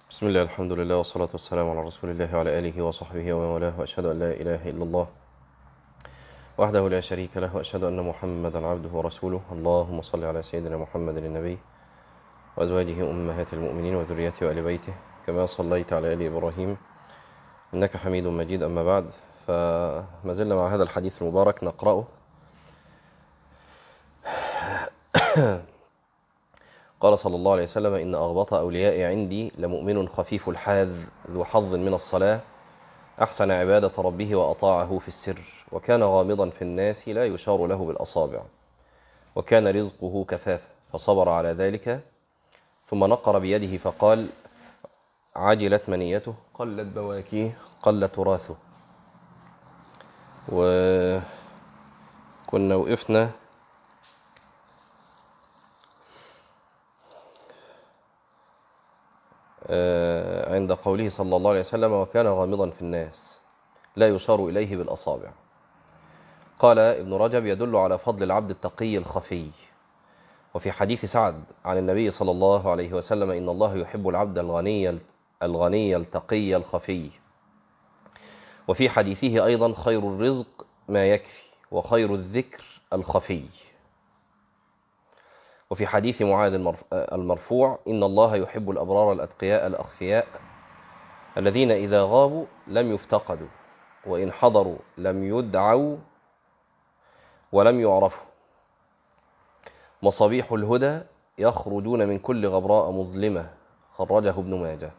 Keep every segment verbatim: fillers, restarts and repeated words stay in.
بسم الله، الحمد لله، والصلاة والسلام على رسول الله وعلى آله وصحبه ومن والاه، وأشهد أن لا إله إلا الله وحده لا شريك له، وأشهد أن محمدا عبده ورسوله. اللهم صل على سيدنا محمد النبي وأزواجه أمهات المؤمنين وذريته وآل بيته كما صليت على آل إبراهيم إنك حميد مجيد. أما بعد، فما زلنا مع هذا الحديث المبارك نقرأه. قال صلى الله عليه وسلم: إن أغبط أوليائي عندي لمؤمن خفيف الحاذ ذو حظ من الصلاة، أحسن عبادة ربه وأطاعه في السر، وكان غامضا في الناس لا يشار له بالأصابع، وكان رزقه كفافا، فصبر على ذلك، ثم نقر بيده فقال: عجلت منيته، قلت بواكيه، قل تراثه. وكنا وقفنا عند قوله صلى الله عليه وسلم: وكان غامضا في الناس لا يشار إليه بالأصابع. قال ابن رجب: يدل على فضل العبد التقي الخفي. وفي حديث سعد عن النبي صلى الله عليه وسلم: إن الله يحب العبد الغني الغني التقي الخفي. وفي حديثه أيضا: خير الرزق ما يكفي، وخير الذكر الخفي. وفي حديث معاذ المرفوع: إن الله يحب الأبرار الأتقياء الأخفياء الذين إذا غابوا لم يفتقدوا، وإن حضروا لم يدعوا ولم يعرفوا، مصابيح الهدى يخرجون من كل غبراء مظلمة. خرجه ابن ماجه.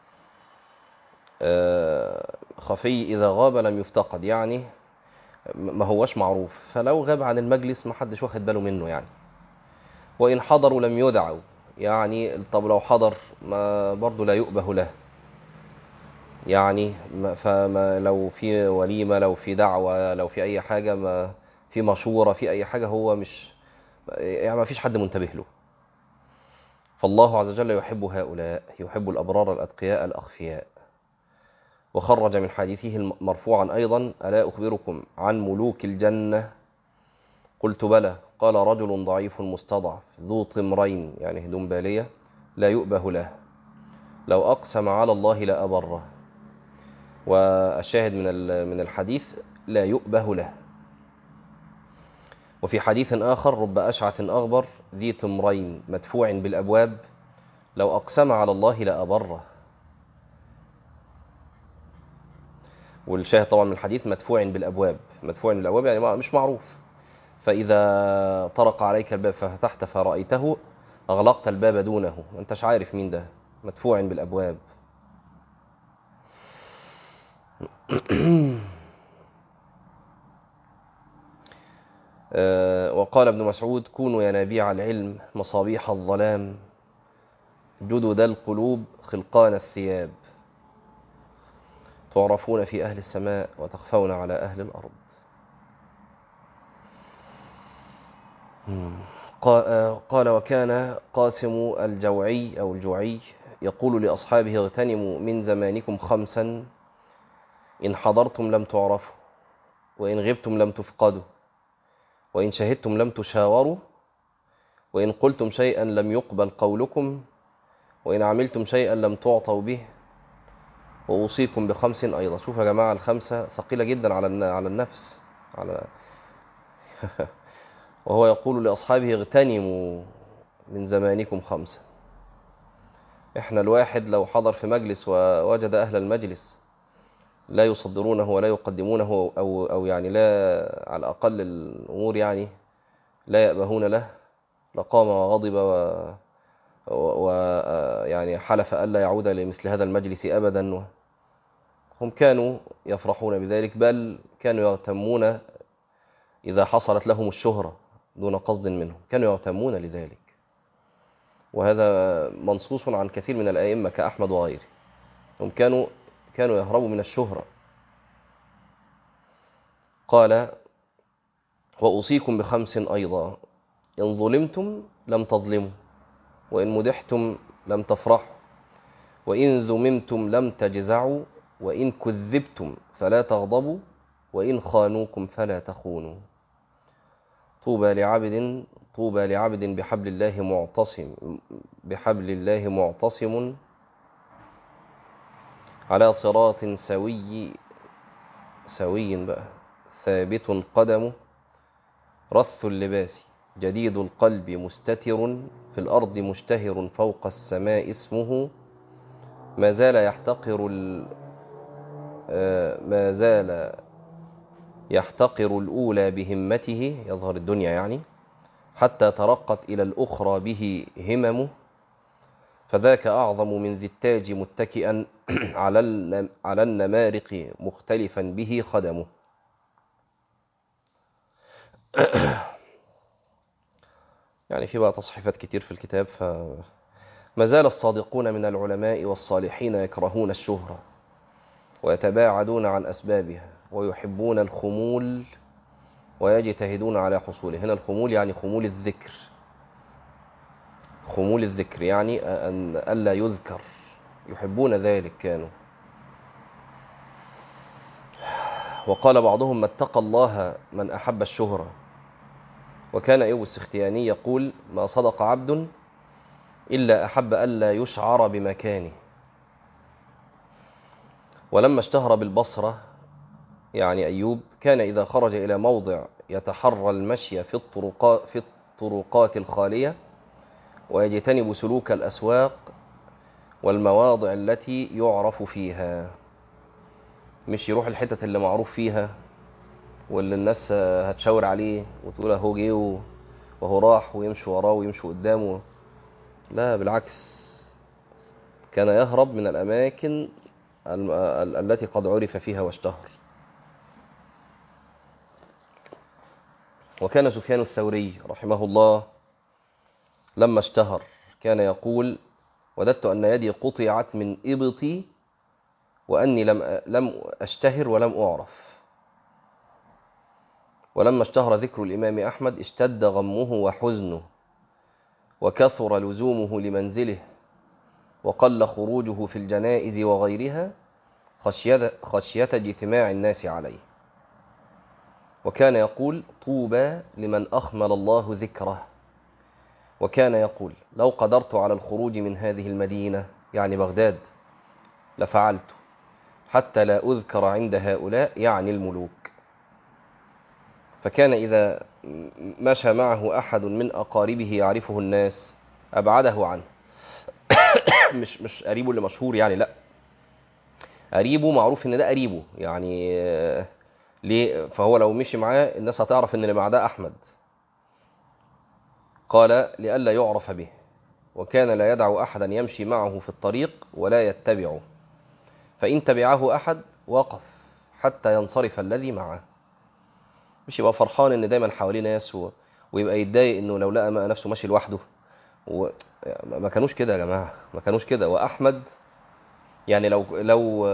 خفي إذا غاب لم يفتقد، يعني ما هوش معروف، فلو غاب عن المجلس ما حدش واخد باله منه يعني. وإن حضروا لم يدعوا، يعني طب لو حضر ما برضو لا يؤبه له، يعني فما لو في وليمة، لو في دعوة، لو في أي حاجة، ما في مشورة، في أي حاجة، هو مش يعني ما فيش حد منتبه له. فالله عز وجل يحب هؤلاء، يحب الأبرار الأتقياء الأخفياء. وخرج من حديثه مرفوعا أيضا: ألا أخبركم عن ملوك الجنة؟ قلت بلى. قال: رجل ضعيف مستضعف ذو طمرين، يعني هدوم بالية، لا يؤبه له، لو أقسم على الله لأبره. والشاهد من من الحديث: لا يؤبه له. وفي حديث آخر: رب أشعث أغبر ذي طمرين مدفوع بالأبواب، لو أقسم على الله لأبره. والشاهد طبعا من الحديث: مدفوع بالأبواب، مدفوع بالأبواب يعني مش معروف. فإذا طرق عليك الباب ففتحت فرأيته أغلقت الباب دونه، ما انتش عارف مين ده، مدفوع بالأبواب. وقال ابن مسعود: كونوا ينابيع العلم مصابيح الظلام، جدد القلوب خلقان الثياب، تعرفون في أهل السماء وتخفون على أهل الأرض. قال: وكان قاسم الجوعي أو الجوعي يقول لأصحابه: اغتنموا من زمانكم خمسا، إن حضرتم لم تعرفوا، وإن غبتم لم تفقدوا، وإن شهدتم لم تشاوروا، وإن قلتم شيئا لم يقبل قولكم، وإن عملتم شيئا لم تعطوا به، وأوصيكم بخمس أيضا. شوف يا جماعة، الخمسة ثقيلة جدا على على النفس على وهو يقول لأصحابه: اغتنموا من زمانكم خمسة. إحنا الواحد لو حضر في مجلس ووجد أهل المجلس لا يصدرونه ولا يقدمونه، أو, أو يعني لا، على الأقل الأمور يعني لا يأبهون له، لقام وغضب ويعني و... حلف ألا يعود لمثل هذا المجلس أبدا. هم كانوا يفرحون بذلك، بل كانوا يغتمون إذا حصلت لهم الشهرة دون قصد منهم، كانوا يغتمون لذلك. وهذا منصوص عن كثير من الأئمة كأحمد وغيره، هم كانوا كانوا يهربوا من الشهرة. قال: وأوصيكم بخمس أيضا، إن ظلمتم لم تظلموا، وإن مدحتم لم تفرحوا، وإن ذممتم لم تجزعوا، وإن كذبتم فلا تغضبوا، وإن خانوكم فلا تخونوا. طوبى لعبد طوبى لعبد بحبل الله معتصم بحبل الله معتصم على صراط سوي سوي بقى ثابت قدمه رث اللباس جديد القلب مستتر في الأرض مشتهر فوق السماء اسمه ما زال يحتقر ال... ما زال يحتقر الأولى بهمته يظهر الدنيا يعني حتى ترقت إلى الأخرى به هممه فذاك أعظم من ذي التاج متكئا على على النمارق مختلفا به خدمه. يعني في بقى تصحيفات كتير في الكتاب. فما زال الصادقون من العلماء والصالحين يكرهون الشهرة ويتباعدون عن أسبابها ويحبون الخمول ويجتهدون على حصوله. هنا الخمول يعني خمول الذكر، خمول الذكر يعني أن ألا يذكر، يحبون ذلك كانوا. وقال بعضهم ما اتقى الله من أحب الشهرة. وكان أيوب السختياني يقول ما صدق عبد إلا أحب ألا يشعر بمكانه. ولما اشتهر بالبصرة يعني أيوب كان إذا خرج إلى موضع يتحرى المشي في الطرقات, في الطرقات الخالية ويجتنب سلوك الأسواق والمواضع التي يعرف فيها. مش يروح الحتة اللي معروف فيها واللي الناس هتشاور عليه وتقول اهو جه وهو راح ويمشي وراه ويمشي قدامه. لا بالعكس، كان يهرب من الأماكن التي قد عرف فيها واشتهر. وكان سفيان الثوري رحمه الله لما اشتهر كان يقول وددت أن يدي قطعت من إبطي وأني لم لم أشتهر ولم أعرف. ولما اشتهر ذكر الإمام أحمد اشتد غمه وحزنه وكثر لزومه لمنزله وقل خروجه في الجنائز وغيرها خشية, خشية اجتماع الناس عليه. وكان يقول طوبى لمن أخمل الله ذكره. وكان يقول لو قدرت على الخروج من هذه المدينة يعني بغداد لفعلت حتى لا أذكر عند هؤلاء يعني الملوك. فكان إذا مشى معه أحد من أقاربه يعرفه الناس أبعده عنه. مش مش قريبه اللي مشهور يعني، لا، قريبه معروف إن ده قريبه يعني. ليه؟ فهو لو مشي معاه الناس هتعرف إن اللي معاه ده أحمد. قال لئلا يعرف به. وكان لا يدع أحدا يمشي معه في الطريق ولا يتبعه، فإن تبعه أحد وقف حتى ينصرف الذي معه. مش يبقى فرحان إن دايما حواليه ناس و... ويبقى يتضايق إنه لو لقى نفسه ماشي لوحده. و... ما كانوش كده يا جماعة، ما كانوش كده. وأحمد يعني لو لو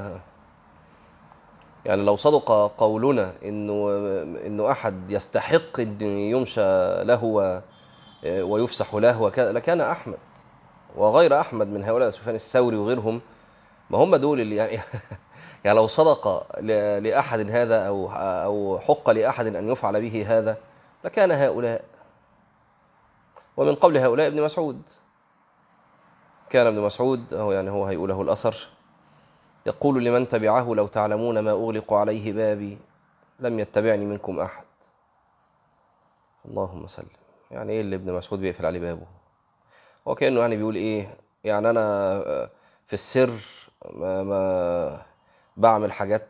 يعني لو صدق قولنا إنه إنه أحد يستحق إن يمشى له و... ويفسح له وكذا لكان أحمد وغير أحمد من هؤلاء سفيان الثوري وغيرهم. ما هم دول اللي يعني يعني لو صدق لأحد هذا أو أو حق لأحد أن يفعل به هذا لكان هؤلاء. ومن قبل هؤلاء ابن مسعود. كان ابن مسعود هو يعني هو هيقوله الأثر يقول لمن تبعه لو تعلمون ما أغلق عليه بابي لم يتبعني منكم أحد. اللهم سلم. يعني إيه اللي ابن مسعود بيقفل عليه بابه؟ هو كأنه يعني بيقول إيه يعني أنا في السر ما, ما بعمل حاجات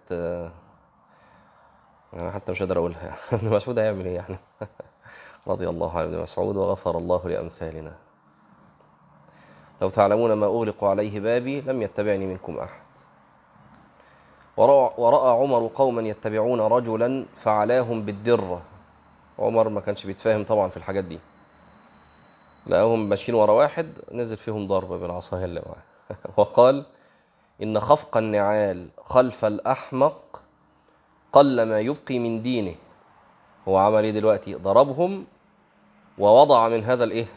يعني حتى مش قادر أقولها. ابن مسعود هيعمل إيه يعني؟ رضي الله عن ابن مسعود وغفر الله لأمثالنا. لو تعلمون ما أغلق عليه بابي لم يتبعني منكم أحد. ورأى, ورأى عمر قوما يتبعون رجلا فعلاهم بالدرة. عمر ما كانش بيتفاهم طبعا في الحاجات دي. لقاهم ماشيين ورا واحد نزل فيهم ضربة بالعصاية اللي معاه. وقال إن خفق النعال خلف الأحمق قل ما يبقي من دينه. هو عمل ايه دلوقتي؟ ضربهم ووضع من هذا الايه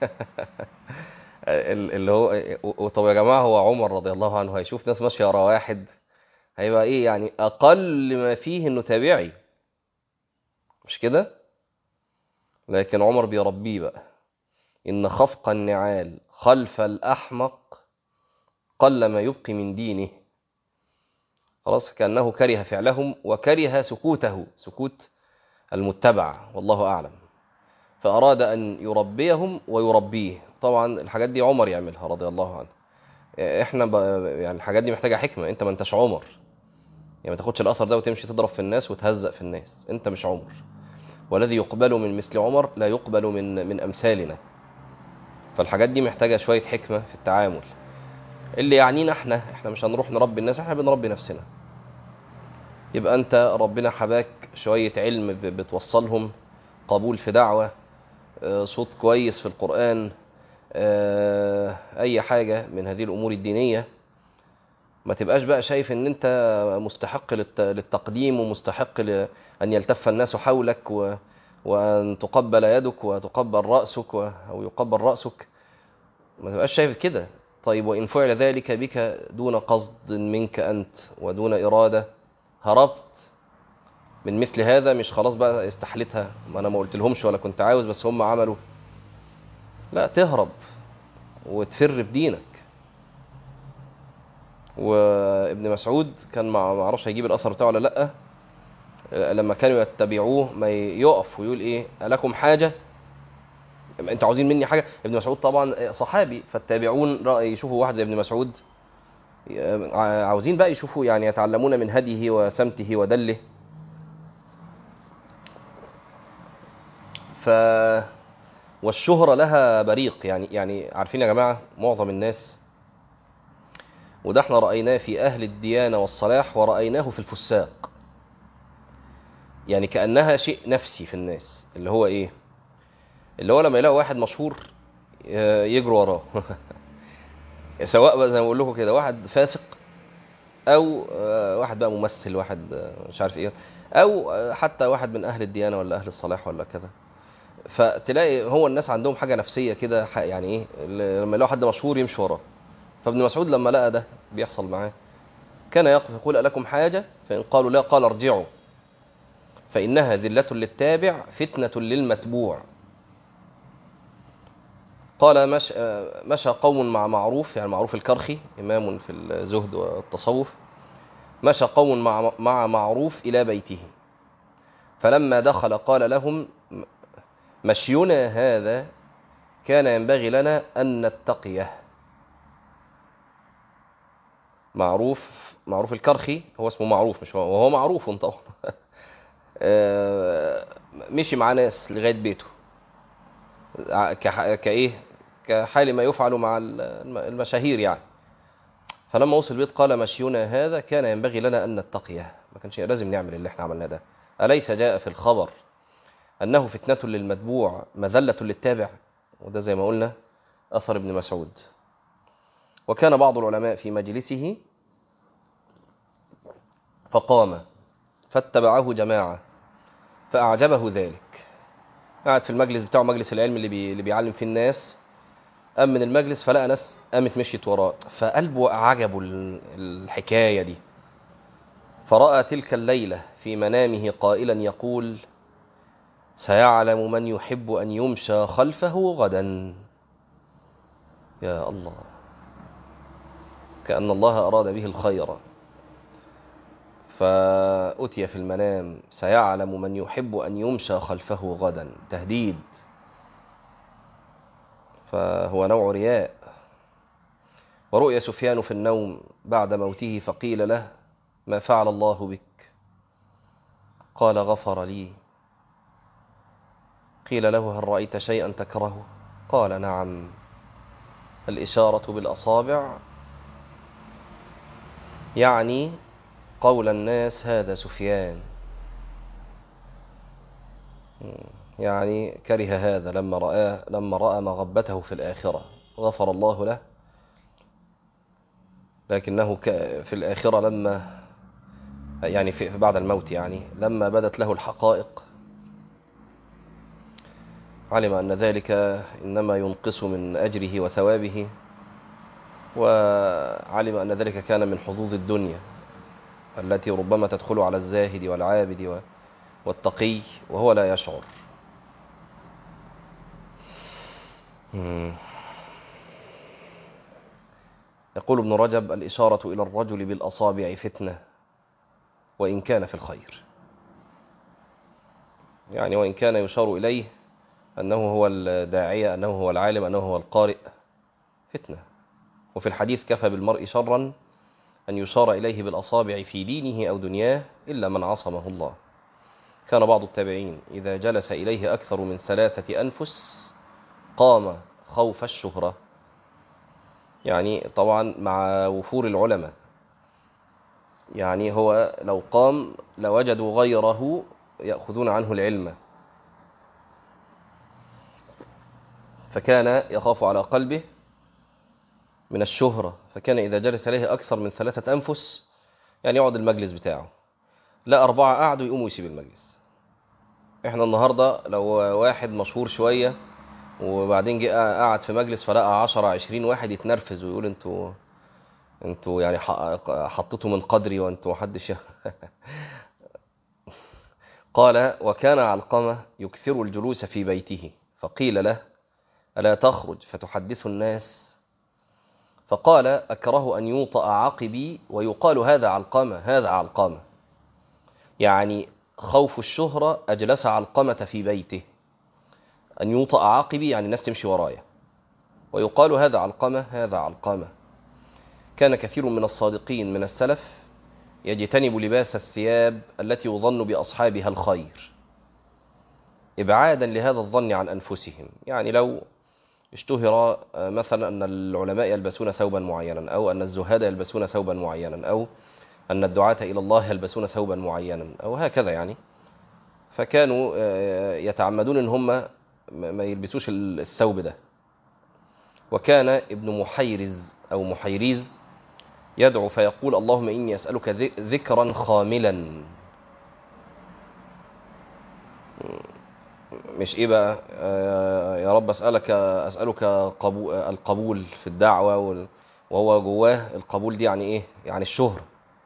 اللي هو. طب يا جماعه هو عمر رضي الله عنه هيشوف ناس ماشيه ورا واحد هيبقى ايه يعني؟ اقل ما فيه انه تابعي، مش كده؟ لكن عمر بيربيه بقى. ان خفق النعال خلف الاحمق قل ما يبقي من دينه. خلاص، كأنه كره فعلهم وكره سكوته، سكوت المتبع، والله أعلم. فأراد أن يربيهم ويربيه. طبعا الحاجات دي عمر يعملها رضي الله عنه. احنا ب... يعني الحاجات دي محتاجة حكمة. انت ما انتش عمر، يعني ما تاخدش الأثر ده وتمشي تضرب في الناس وتهزق في الناس. انت مش عمر، والذي يقبل من مثل عمر لا يقبل من من أمثالنا. فالحاجات دي محتاجة شوية حكمة في التعامل. اللي يعنينا احنا احنا مش هنروح نربي الناس، احنا بنربي نفسنا. يبقى انت ربنا حباك شوية علم ب- بتوصلهم، قبول في دعوة، آه، صوت كويس في القرآن، آه، اي حاجة من هذه الامور الدينية. ما تبقاش بقى شايف ان انت مستحق للت- للتقديم، ومستحق ل- ان يلتف الناس حولك، و وان تقبل يدك وتقبل رأسك و- او يقبل رأسك. ما تبقاش شايف كده. طيب وإن فعل ذلك بك دون قصد منك أنت ودون إرادة، هربت من مثل هذا، مش خلاص بقى استحلتها، ما أنا ما قلت لهمش ولا كنت عاوز بس هم عملوا. لا، تهرب وتفر بدينك. وابن مسعود كان ما معرفش هيجيب الأثر بتاعه ولا لأ، لما كانوا يتبعوه ما يقف ويقول إيه ألكم حاجة، أنتوا عاوزين مني حاجة. ابن مسعود طبعا صحابي، فالتابعون رأي يشوفوا واحد زي ابن مسعود عاوزين بقى يشوفوا، يعني يتعلمون من هديه وسمته ودله. ف والشهرة لها بريق، يعني يعني عارفين يا جماعة معظم الناس، وده احنا رأيناه في أهل الديانة والصلاح ورأيناه في الفساق، يعني كأنها شيء نفسي في الناس، اللي هو ايه، اللي هو لما يلاقوا واحد مشهور يجروا وراه سواء بقى زي ما بقول لكم كده واحد فاسق، او واحد بقى ممثل، واحد مش عارف ايه، او حتى واحد من اهل الديانة ولا اهل الصلاح ولا كذا. فتلاقي هو الناس عندهم حاجة نفسية كده، يعني ايه، لما يلاقوا حد مشهور يمشي وراه. فابن مسعود لما لقى ده بيحصل معاه كان يقف يقول ألكم حاجة، فإن قالوا لا قال ارجعوا فإنها ذلة للتابع فتنة للمتبوع. قال مش مشى قوم مع معروف، يعني معروف الكرخي إمام في الزهد والتصوف، مشى قوم مع مع معروف إلى بيته، فلما دخل قال لهم مشينا هذا كان ينبغي لنا أن نتقيه. معروف معروف الكرخي هو اسمه معروف، مش هو، وهو معروف طبعا مشي مع ناس لغاية بيته، كايه كحال ما يفعل مع المشاهير يعني. فلما وصل البيت قال مشينا هذا كان ينبغي لنا أن نتقيه، ما كانش لازم نعمل اللي احنا عملناه ده. أليس جاء في الخبر أنه فتنة للمتبوع مذلة للتابع؟ وده زي ما قلنا أثر ابن مسعود. وكان بعض العلماء في مجلسه فقام فاتبعه جماعة فأعجبه ذلك. قاعد في المجلس بتاعه، مجلس العلم اللي, بي... اللي بيعلم فيه الناس، قام من المجلس فلقى ناس قامت مشيت وراه، فقلبه عجبه الحكاية دي. فرأى تلك الليلة في منامه قائلا يقول سيعلم من يحب أن يمشى خلفه غدا. يا الله، كأن الله أراد به الخير. فأتي في المنام سيعلم من يحب أن يمشى خلفه غدا، تهديد، فهو نوع رياء. ورؤي سفيان في النوم بعد موته فقيل له ما فعل الله بك؟ قال غفر لي. قيل له هل رأيت شيئا تكرهه؟ قال نعم، الإشارة بالأصابع، يعني قول الناس هذا سفيان، يعني كره هذا لما رأى لما رأى مغبته في الآخرة. غفر الله له، لكنه في الآخرة لما يعني في بعد الموت، يعني لما بدت له الحقائق علم أن ذلك إنما ينقص من أجره وثوابه، وعلم أن ذلك كان من حظوظ الدنيا التي ربما تدخل على الزاهد والعابد والتقي وهو لا يشعر. يقول ابن رجب الإشارة إلى الرجل بالأصابع فتنة، وإن كان في الخير. يعني وإن كان يشار إليه أنه هو الداعية، أنه هو العالم، أنه هو القارئ، فتنة. وفي الحديث كفى بالمرء شرا أن يشار إليه بالأصابع في دينه أو دنياه إلا من عصمه الله. كان بعض التابعين إذا جلس إليه أكثر من ثلاثة أنفس قام خوف الشهرة. يعني طبعا مع وفور العلماء، يعني هو لو قام لوجدوا غيره يأخذون عنه العلم، فكان يخاف على قلبه من الشهرة، فكان إذا جلس إليه أكثر من ثلاثة أنفس يعني يقعد المجلس بتاعه، لا أربعة قعدوا يقوموا يسيب المجلس. إحنا النهاردة لو واحد مشهور شوية وبعدين جه قعد في مجلس فلقى عشرة عشرين واحد يتنرفز ويقول انتوا انتوا يعني حطيتوا من قدري وانتوا محدش. قال: وكان علقمة يكثر الجلوس في بيته، فقيل له: ألا تخرج فتحدث الناس؟ فقال: أكره أن يوطأ عقبي ويقال هذا علقمة هذا علقمة. يعني خوف الشهرة أجلس علقمة في بيته، أن يوطأ عقبي يعني الناس تمشي ورايا، ويقال هذا علقمة هذا علقمة. كان كثير من الصادقين من السلف يجتنب لباس الثياب التي يظن بأصحابها الخير إبعادا لهذا الظن عن أنفسهم. يعني لو اشتهر مثلا أن العلماء يلبسون ثوبا معينا، أو أن الزهاد يلبسون ثوبا معينا، أو أن الدعاة إلى الله يلبسون ثوبا معينا، أو هكذا يعني، فكانوا يتعمدون أن هم ما يلبسوش الثوب ده. وكان ابن محيرز أو محيريز يدعو فيقول: اللهم إني أسألك ذكرا خاملا. مش إيه بقى يا رب أسألك أسألك القبول في الدعوة، وهو جواه القبول دي يعني إيه؟ يعني الشهرة.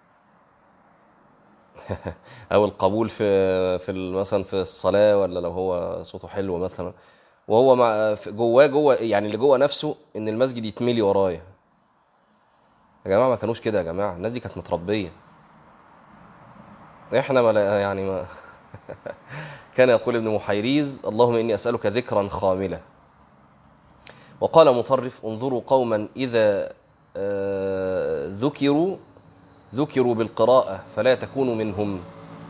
أو القبول في في مثلا في الصلاة، ولا لو هو صوته حلو مثلا، وهو مع جواه جوه يعني اللي جوه نفسه إن المسجد يتملي ورايا. يا جماعة ما كانوش كده، يا جماعة الناس دي كانت متربية. إحنا ما يعني ما كان يقول ابن محيريز: اللهم إني أسألك ذكرا خاملا. وقال مطرف: انظروا قوما إذا ذكروا ذكروا بالقراءة فلا تكونوا منهم.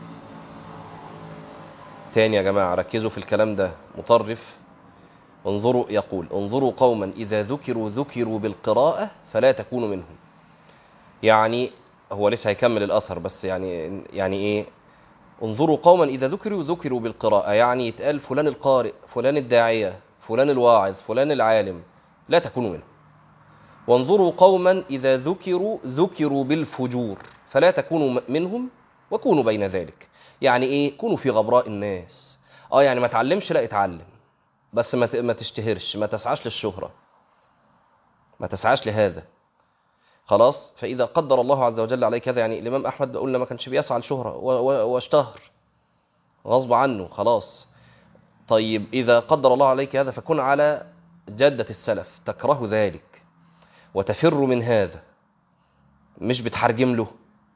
تاني يا جماعة ركزوا في الكلام ده. مطرف انظروا يقول: انظروا قوما إذا ذكروا ذكروا بالقراءة فلا تكونوا منهم. يعني هو لسه هيكمل الأثر، بس يعني يعني إيه؟ انظروا قوما إذا ذكروا ذكروا بالقراءة، يعني يتقال فلان القارئ، فلان الداعية، فلان الواعظ، فلان العالم، لا تكونوا منهم. وانظروا قوما إذا ذكروا ذكروا بالفجور فلا تكونوا منهم وكونوا بين ذلك. يعني إيه؟ كونوا في غبراء الناس. آه يعني ما تعلمش، لا اتعلم، بس ما ما تشتهرش، ما تسعاش للشهرة، ما تسعاش لهذا. خلاص. فإذا قدر الله عز وجل عليك هذا، يعني الإمام أحمد قلنا ما كانش بيسعى للشهرة واشتهر غصب عنه، خلاص. طيب إذا قدر الله عليك هذا فكن على جادة السلف، تكره ذلك وتفر من هذا، مش بتحرجم له.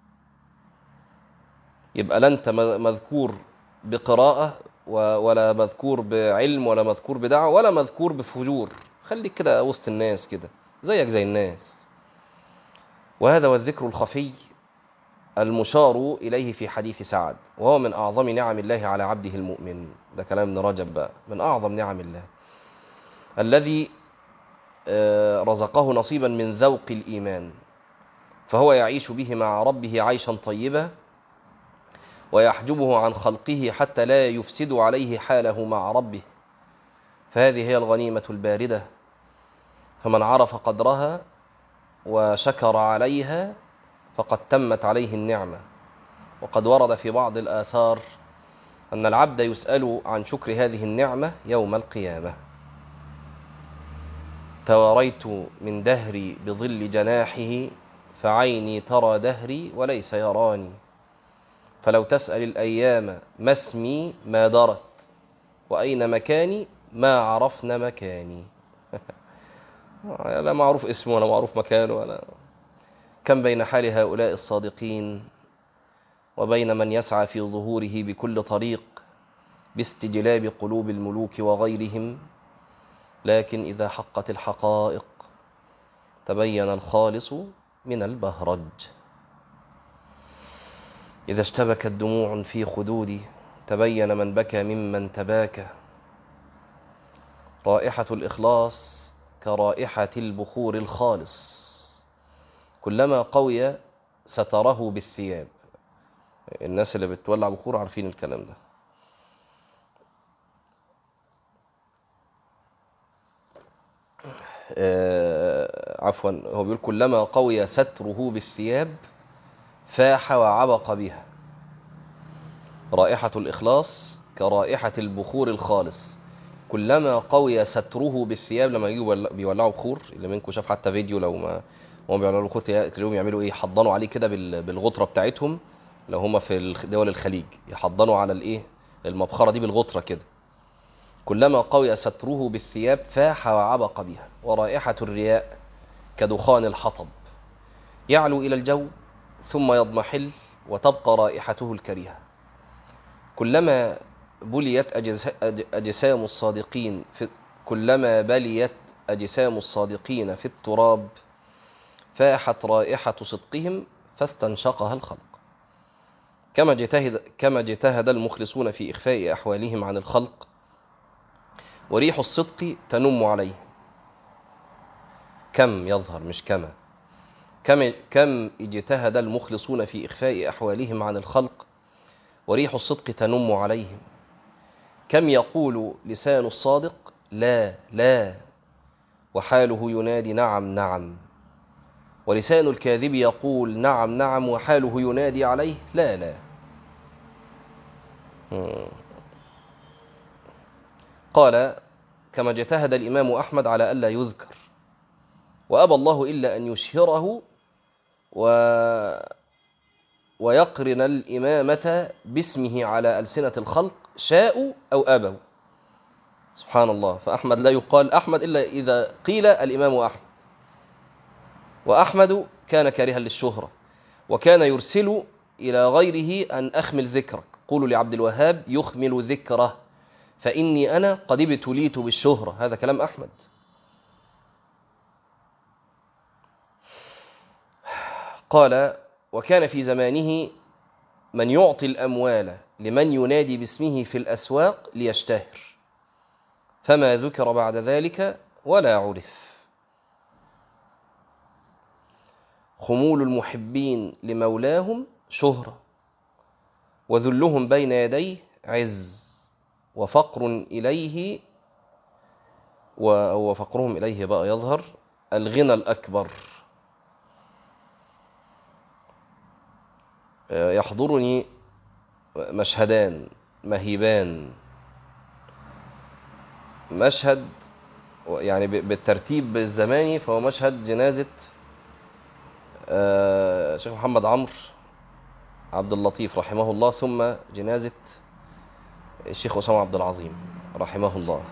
يبقى لا أنت مذكور بقراءة ولا مذكور بعلم ولا مذكور بدعوة ولا مذكور بفجور، خليك كده وسط الناس كده زيك زي الناس. وهذا هو الذكر الخفي المشار إليه في حديث سعد، وهو من أعظم نعم الله على عبده المؤمن. ده كلام ابن رجب بقى، من أعظم نعم الله الذي رزقه نصيبا من ذوق الإيمان، فهو يعيش به مع ربه عيشا طيبا، ويحجبه عن خلقه حتى لا يفسد عليه حاله مع ربه. فهذه هي الغنيمة الباردة، فمن عرف قدرها وشكر عليها فقد تمت عليه النعمة. وقد ورد في بعض الآثار أن العبد يسأل عن شكر هذه النعمة يوم القيامة. تواريت من دهري بظل جناحه، فعيني ترى دهري وليس يراني، فلو تسأل الأيام ما اسمي ما درت، وأين مكاني ما عرفنا مكاني. لا معروف اسمه ولا معروف مكانه ولا. كم بين حال هؤلاء الصادقين وبين من يسعى في ظهوره بكل طريق باستجلاب قلوب الملوك وغيرهم، لكن إذا حقت الحقائق تبين الخالص من البهرج. إذا اشتبكت دموع في خدودي تبين من بكى ممن تباكى. رائحة الإخلاص كرائحة البخور الخالص، كلما قوي ستره بالثياب. الناس اللي بتولع بخور عارفين الكلام ده. آه عفوا، هو بيقول كلما قوي ستره بالثياب فاح وعبق بها. رائحة الإخلاص كرائحة البخور الخالص، كلما قوي ستره بالثياب. لما يجوا بيولعوا بخور، اللي منكم شاف حتى فيديو لو ما هم بيولعوا بخور تلاقيهم يعملوا ايه، يحضنوا عليه كده بالغطرة بتاعتهم. لو هم في دول الخليج يحضنوا على الايه المبخرة دي بالغطرة كده. كلما قوي ستره بالثياب فاح وعبق بها. ورائحة الرياء كدخان الحطب، يعلو إلى الجو ثم يضمحل وتبقى رائحته الكريهة. كلما بليت أجسام الصادقين في كلما بليت أجسام الصادقين في التراب فاحت رائحة صدقهم فاستنشقها الخلق. كما اجتهد كما اجتهد المخلصون في إخفاء أحوالهم عن الخلق، وريح الصدق تنم عليه. كم يظهر مش كما كم كم اجتهد المخلصون في إخفاء أحوالهم عن الخلق، وريح الصدق تنم عليهم. كم يقول لسان الصادق لا لا، وحاله ينادي نعم نعم، ولسان الكاذب يقول نعم نعم وحاله ينادي عليه لا لا. قال كما اجتهد الإمام أحمد على ألا يذكر، وأبى الله إلا أن يشهره و... ويقرن الإمامة باسمه على ألسنة الخلق شاءوا أو أبوا. سبحان الله. فأحمد لا يقال أحمد إلا إذا قيل الإمام أحمد. وأحمد كان كارها للشهرة، وكان يرسل إلى غيره أن أخمل ذكرك. قولوا لعبد الوهاب يخمل ذكره فإني أنا قد ابتليت بالشهرة. هذا كلام أحمد. قال وكان في زمانه من يعطي الأموال لمن ينادي باسمه في الأسواق ليشتهر، فما ذكر بعد ذلك ولا عرف. خمول المحبين لمولاهم شهرة، وذلهم بين يديه عز، وفقر إليه وفقرهم إليه بقى يظهر الغنى الأكبر. يحضرني مشهدان مهيبان. مشهد يعني بالترتيب الزماني فهو مشهد جنازة الشيخ محمد عمرو عبد اللطيف رحمه الله، ثم جنازة الشيخ أسامة عبد العظيم رحمه الله.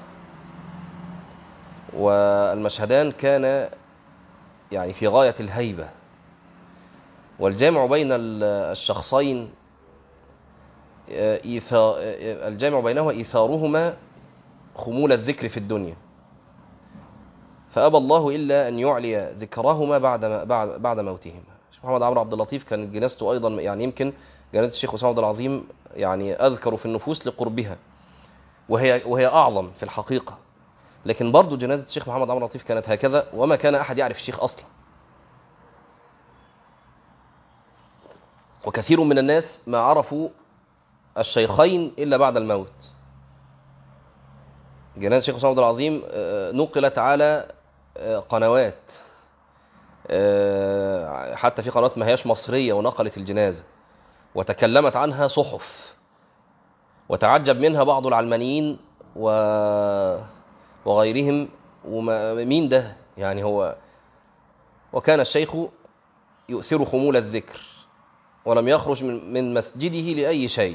والمشهدان كان يعني في غاية الهيبة، والجامع بين الشخصين الجامع بينهما إيثارهما خمول الذكر في الدنيا، فأبى الله إلا أن يعلي ذكرهما بعد بعد موتهما. الشيخ محمد عمرو عبد اللطيف كانت جنازته أيضا يعني يمكن جنازة الشيخ أسامة عبد العظيم يعني أذكر في النفوس لقربها، وهي وهي أعظم في الحقيقة، لكن برضو جنازة الشيخ محمد عمرو عبد اللطيف كانت هكذا، وما كان أحد يعرف الشيخ أصلا. وكثير من الناس ما عرفوا الشيخين إلا بعد الموت. جنازة الشيخ أسامة عبد العظيم نقلت على قنوات، حتى في قنوات ما هياش مصرية ونقلت الجنازة وتكلمت عنها صحف، وتعجب منها بعض العلمانيين وغيرهم، ومين ده يعني هو. وكان الشيخ يؤثر خمول الذكر ولم يخرج من مسجده لأي شيء.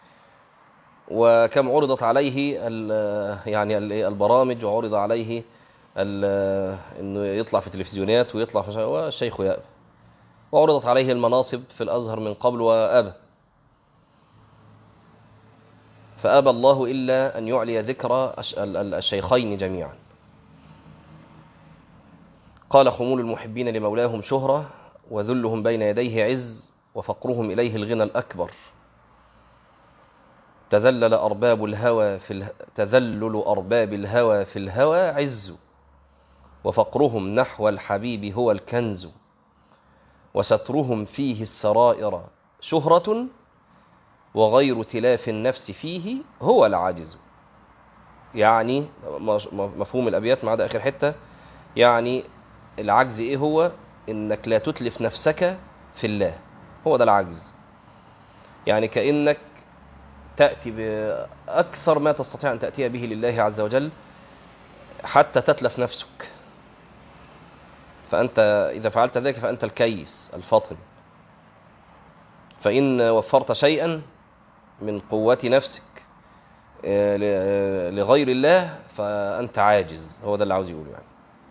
وكم عرضت عليه يعني البرامج، وعرض عليه انه يطلع في تلفزيونات ويطلع في والشيخ يأبى، وعرضت عليه المناصب في الأزهر من قبل وأبى. فأبى الله إلا أن يعلي ذكر الشيخين جميعا. قال خمول المحبين لمولاهم شهرة، وذلهم بين يديه عز، وفقرهم إليه الغنى الأكبر. تذلل أرباب الهوى في اله... تذلل أرباب الهوى في الهوى عز، وفقرهم نحو الحبيب هو الكنز، وسترهم فيه السرائر شهرة، وغير تلاف النفس فيه هو العاجز. يعني مفهوم الأبيات ما عدا آخر حتة، يعني العجز إيه؟ هو إنك لا تتلف نفسك في الله، هو ده العجز. يعني كأنك تأتي بأكثر ما تستطيع أن تأتي به لله عز وجل حتى تتلف نفسك، فأنت إذا فعلت ذلك فأنت الكيس الفطن. فإن وفرت شيئا من قوة نفسك لغير الله فأنت عاجز، هو ده اللي عاوز يقوله يعني.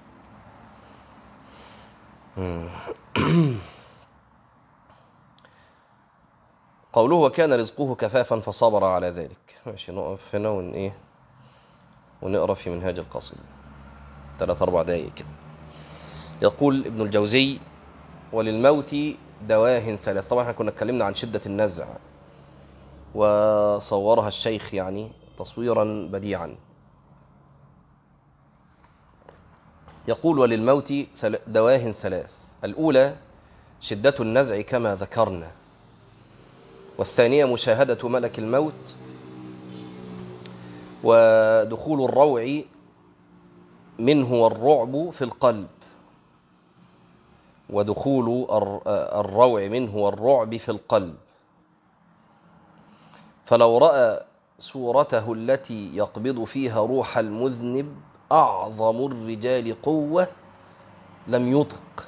قوله وكان رزقه كفافا فصبر على ذلك. ماشي، نقف هنا ون ايه ونقرا في منهاج القصيدة ثلاث اربع دقائق كده. يقول ابن الجوزي: وللموت دواه ثلاث. طبعا احنا كنا اتكلمنا عن شدة النزع وصورها الشيخ يعني تصويرا بديعا. يقول: وللموت دواه ثلاث. الأولى شدة النزع كما ذكرنا، والثانية مشاهدة ملك الموت، ودخول الروع منه والرعب في القلب ودخول الروع منه والرعب في القلب. فلو رأى صورته التي يقبض فيها روح المذنب أعظم الرجال قوة لم يطق.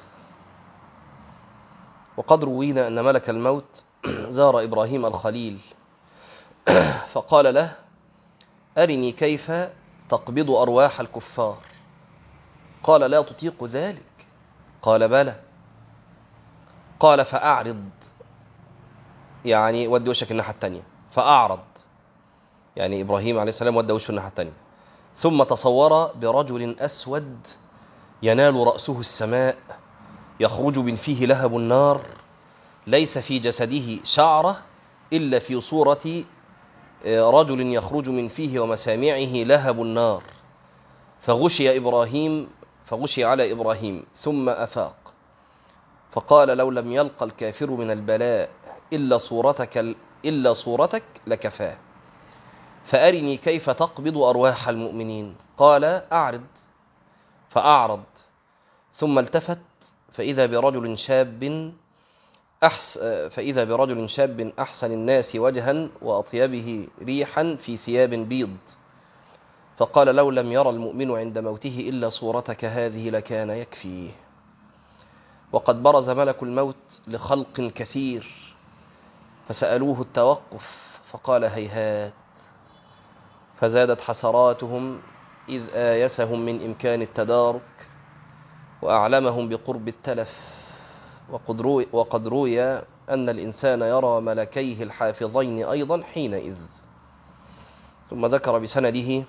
وقد روينا أن ملك الموت زار إبراهيم الخليل فقال له: أرني كيف تقبض أرواح الكفار. قال: لا تطيق ذلك. قال: بلى. قال: فأعرض، يعني ودي وشك الناحية التانية. فأعرض، يعني إبراهيم عليه السلام ودي وشه الناحية التانية. ثم تصور برجل أسود ينال رأسه السماء، يخرج من فيه لهب النار، ليس في جسده شعرة إلا في صورة رجل يخرج من فيه ومسامعه لهب النار. فغشي إبراهيم فغشي على إبراهيم ثم أفاق، فقال: لو لم يلقى الكافر من البلاء إلا صورتك إلا صورتك لكفاه، فأرني كيف تقبض أرواح المؤمنين. قال: أعرض. فأعرض، ثم التفت فإذا برجل شاب أحس فإذا برجل شاب أحسن الناس وجها وأطيبه ريحا في ثياب بيض، فقال: لو لم يرى المؤمن عند موته إلا صورتك هذه لكان يكفيه. وقد برز ملك الموت لخلق كثير فسألوه التوقف فقال: هيهات. فزادت حسراتهم إذ آيسهم من إمكان التدارك وأعلمهم بقرب التلف. وقد روي, وقد روي أن الإنسان يرى ملكيه الحافظين أيضا حينئذ. ثم ذكر بسنده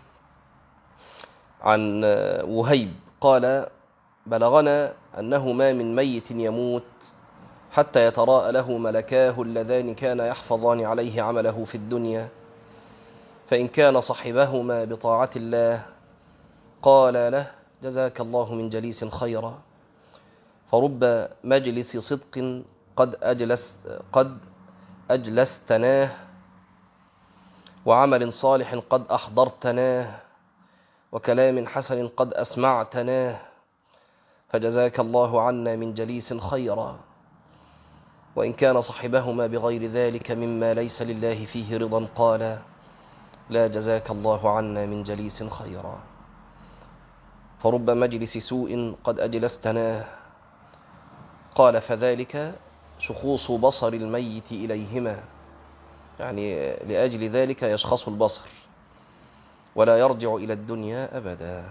عن وهيب قال: بلغنا أنه ما من ميت يموت حتى يتراءى له ملكاه اللذان كان يحفظان عليه عمله في الدنيا، فإن كان صحبهما بطاعة الله قال له: جزاك الله من جليس خيرا. فرب مجلس صدق قد أجلس قد أجلستناه، وعمل صالح قد أحضرتناه، وكلام حسن قد أسمعتناه، فجزاك الله عنا من جليس خيرا. وإن كان صحبهما بغير ذلك مما ليس لله فيه رضا قال: لا جزاك الله عنا من جليس خيرا. فرب مجلس سوء قد أجلستناه، قال: فذلك شخوص بصر الميت إليهما، يعني لأجل ذلك يشخص البصر ولا يرجع إلى الدنيا أبدا.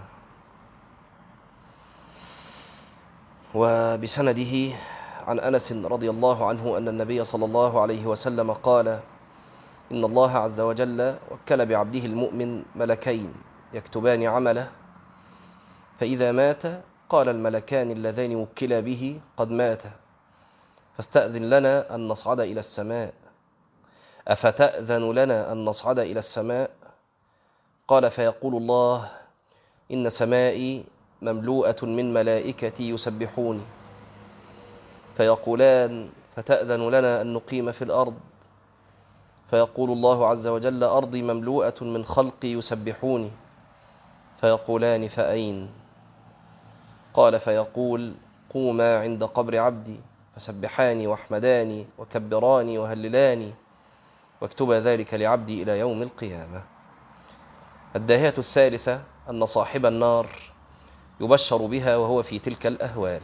وبسنده عن أنس رضي الله عنه أن النبي صلى الله عليه وسلم قال: إن الله عز وجل وكل بعبده المؤمن ملكين يكتبان عمله، فإذا مات قال الملكان اللذان وكلا به قد مات، فاستأذن لنا أن نصعد إلى السماء، أفتأذن لنا أن نصعد إلى السماء؟ قال فيقول الله إن سمائي مملوءة من ملائكتي يسبحوني، فيقولان فتأذن لنا أن نقيم في الأرض؟ فيقول الله عز وجل أرضي مملوءة من خلقي يسبحوني، فيقولان فأين؟ قال فيقول قوما عند قبر عبدي فسبحاني واحمداني وكبراني وهللاني واكتبا ذلك لعبدي إلى يوم القيامة. الداهية الثالثة أن صاحب النار يبشر بها وهو في تلك الأهوال،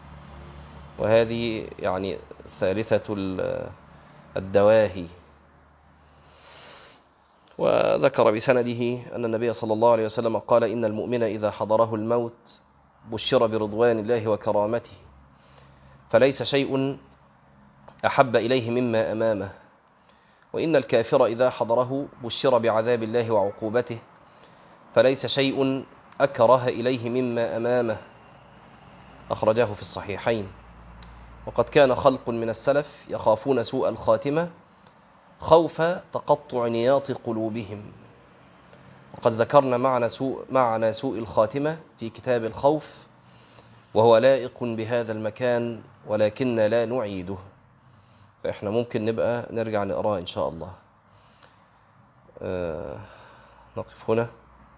وهذه يعني ثالثة الدواهي. وذكر بسنده أن النبي صلى الله عليه وسلم قال إن المؤمن إذا حضره الموت بشر برضوان الله وكرامته، فليس شيء أحب إليه مما أمامه، وإن الكافر إذا حضره بشر بعذاب الله وعقوبته، فليس شيء أكره إليه مما أمامه. أخرجاه في الصحيحين. وقد كان خلق من السلف يخافون سوء الخاتمة خوف تقطع نياط قلوبهم، وقد ذكرنا معنى سوء, معنى سوء الخاتمة في كتاب الخوف، وهو لائق بهذا المكان ولكن لا نعيده، فإحنا ممكن نبقى نرجع نقرأ إن شاء الله. أه نقف هنا.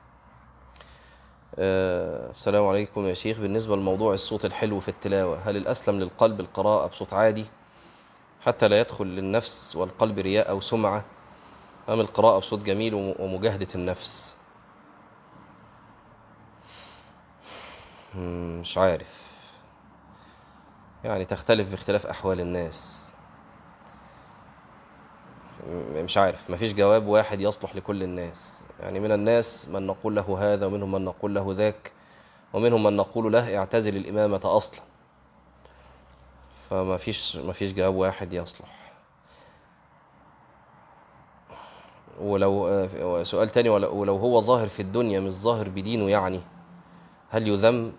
أه السلام عليكم يا شيخ، بالنسبة لموضوع الصوت الحلو في التلاوة، هل الأسلم للقلب القراءة بصوت عادي حتى لا يدخل للنفس والقلب رياء أو سمعة، أم القراءة بصوت جميل ومجاهدة النفس؟ مش عارف، يعني تختلف باختلاف أحوال الناس، مش عارف، مفيش جواب واحد يصلح لكل الناس. يعني من الناس من نقول له هذا، ومنهم من نقول له ذاك، ومنهم من نقول له اعتزل الإمامة أصلا، فما فيش ما فيش جواب واحد يصلح. ولو سؤال تاني، ولو هو ظاهر في الدنيا مش ظاهر بدينه، يعني هل يذم؟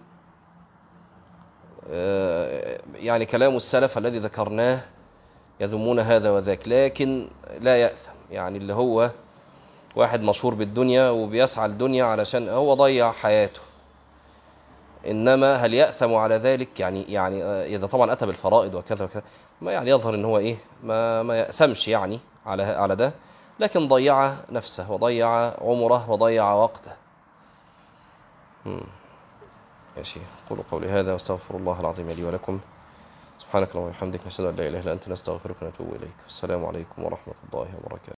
يعني كلام السلف الذي ذكرناه يذمون هذا وذاك، لكن لا يأثم. يعني اللي هو واحد مشهور بالدنيا وبيسعى الدنيا علشان هو ضيع حياته، إنما هل يأثم على ذلك؟ يعني يعني إذا طبعا أتى بالفرائض وكذا وكذا، ما يعني يظهر إن هو إيه ما ما يأثمش يعني على على ده، لكن ضيع نفسه وضيع عمره وضيع وقته. ماشي. قولوا قولي هذا واستغفر الله العظيم لي ولكم. سبحانك اللهم وبحمدك، نشهد أن لا إله إلا أنت، نستغفرك ونتوب إليك. السلام عليكم ورحمة الله وبركاته.